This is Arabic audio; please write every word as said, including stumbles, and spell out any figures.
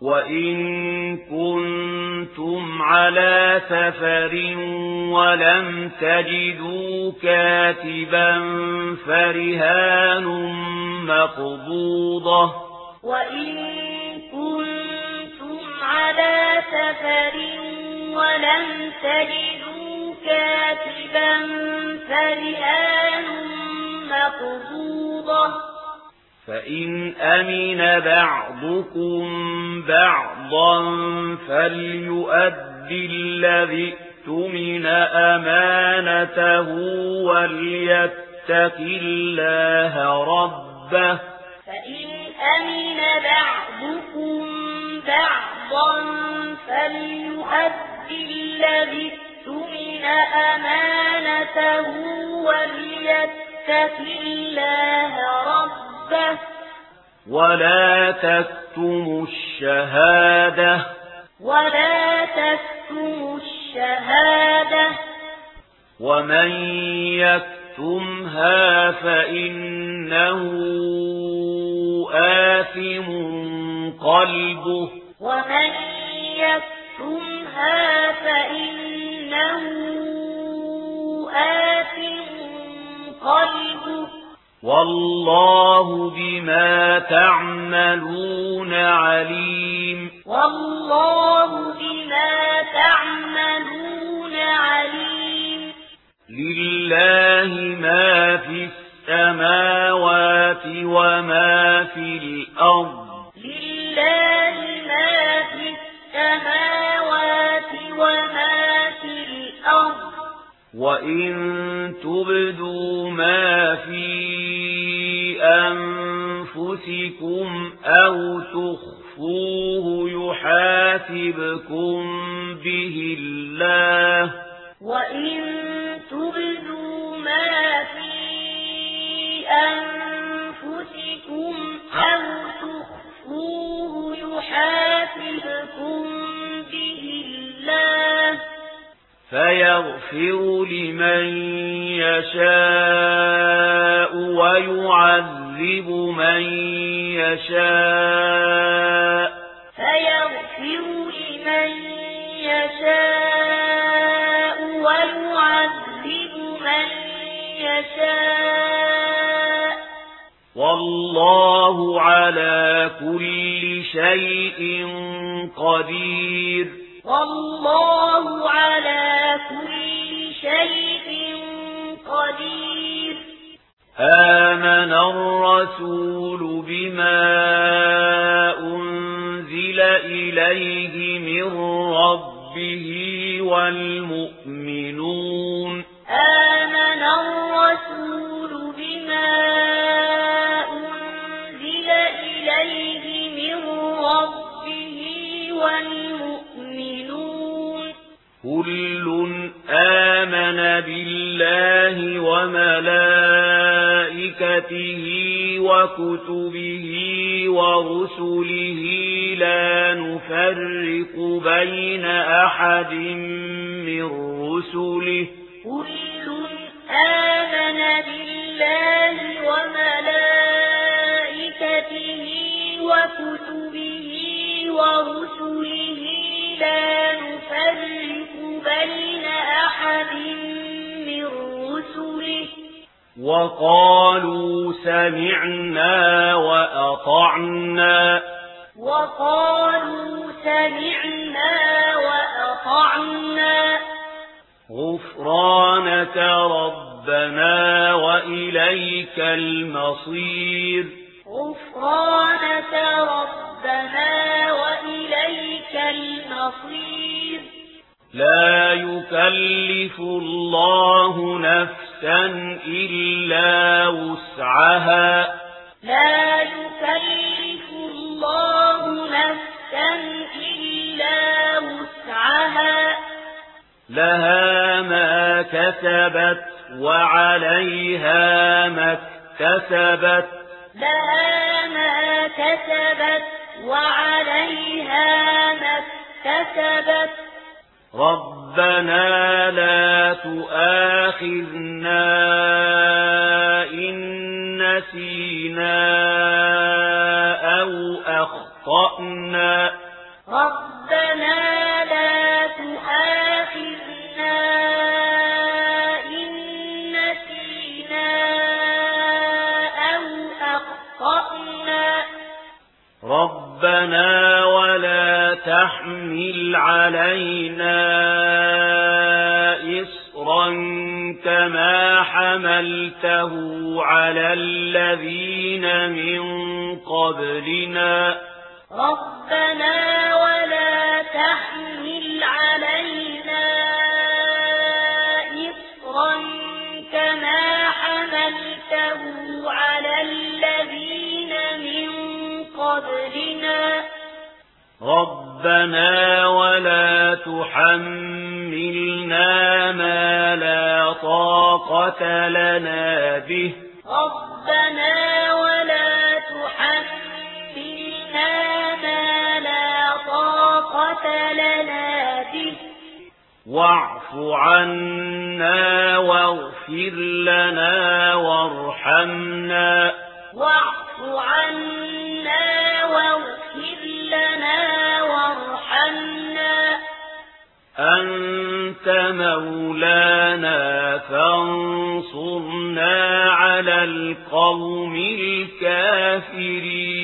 وإن كنتم على سفر ولم تجدوا كاتبا فرهان مقبوضة وإن كنتم على سفر ولم تجدوا كاتبا فرهان مقبوضة فإن أمن بعضكم بعضا فليؤدي الذي اؤتمن أمانته وليتق الله ربه فإن أمن بعضكم بعضا فليؤدي الذي اؤتمن أمانته وليتق الله ربه ولا تكتموا الشهادة ولا تكتموا الشهادة ومن يكتمها فإنه آثم قلبه ومن يكتمها فإنه آثم قلبه والله بما تعملون عليم والله بما تعملون عليم لله ما في السماوات وما في الأرض لله ما في السماوات وما في الأرض وإن تبدوا ما في أنفسكم أو تخفوه يحاسبكم به الله وإن تبدوا ما في أنفسكم أو تخفوه يحاسبكم به الله فيغفر لمن يشاء ويعذب من يشاء فيغفر لمن يشاء ويعذب من يشاء والله على كل شيء قدير والله على كل شيء قدير آمن الرسول بما أنزل إليه من ربه والمؤمنون آمن الرسول بما أنزل إليه من ربه والمؤمنون كل آمن بالله وملائكته وكتبه ورسله لا نفرق بين أحد من رسله كل آمن بالله وملائكته وكتبه ورسله لا نفرق بين أحد من رسله وقالوا سمعنا وأطعنا وقالوا سمعنا وأطعنا غفرانك ربنا وإليك المصير غفرانك ربنا وإليك المصير لا يكلف الله نفسا إلا وسعها لا يكلف الله نفسا إلا وسعها لها ما كسبت وعليها ما اكتسبت لها ما كسبت وعليها ما اكتسبت ربنا لا تؤاخذنا إن نسينا أو أخطأنا ربنا ولا تحمل علينا إصرا كما حملته على الذين من قبلنا ربنا ولا تحمل علينا إصرا كما حملته على الذين من قبلنا ربنا ولا تحملنا ما لا طاقة لنا به ربنا ولا تحملنا ما لا طاقة لنا به واعف عنا واغفر لنا وارحمنا واعف عنا واغفر لنا وارحمنا أنت مولانا فانصرنا على القوم الكافرين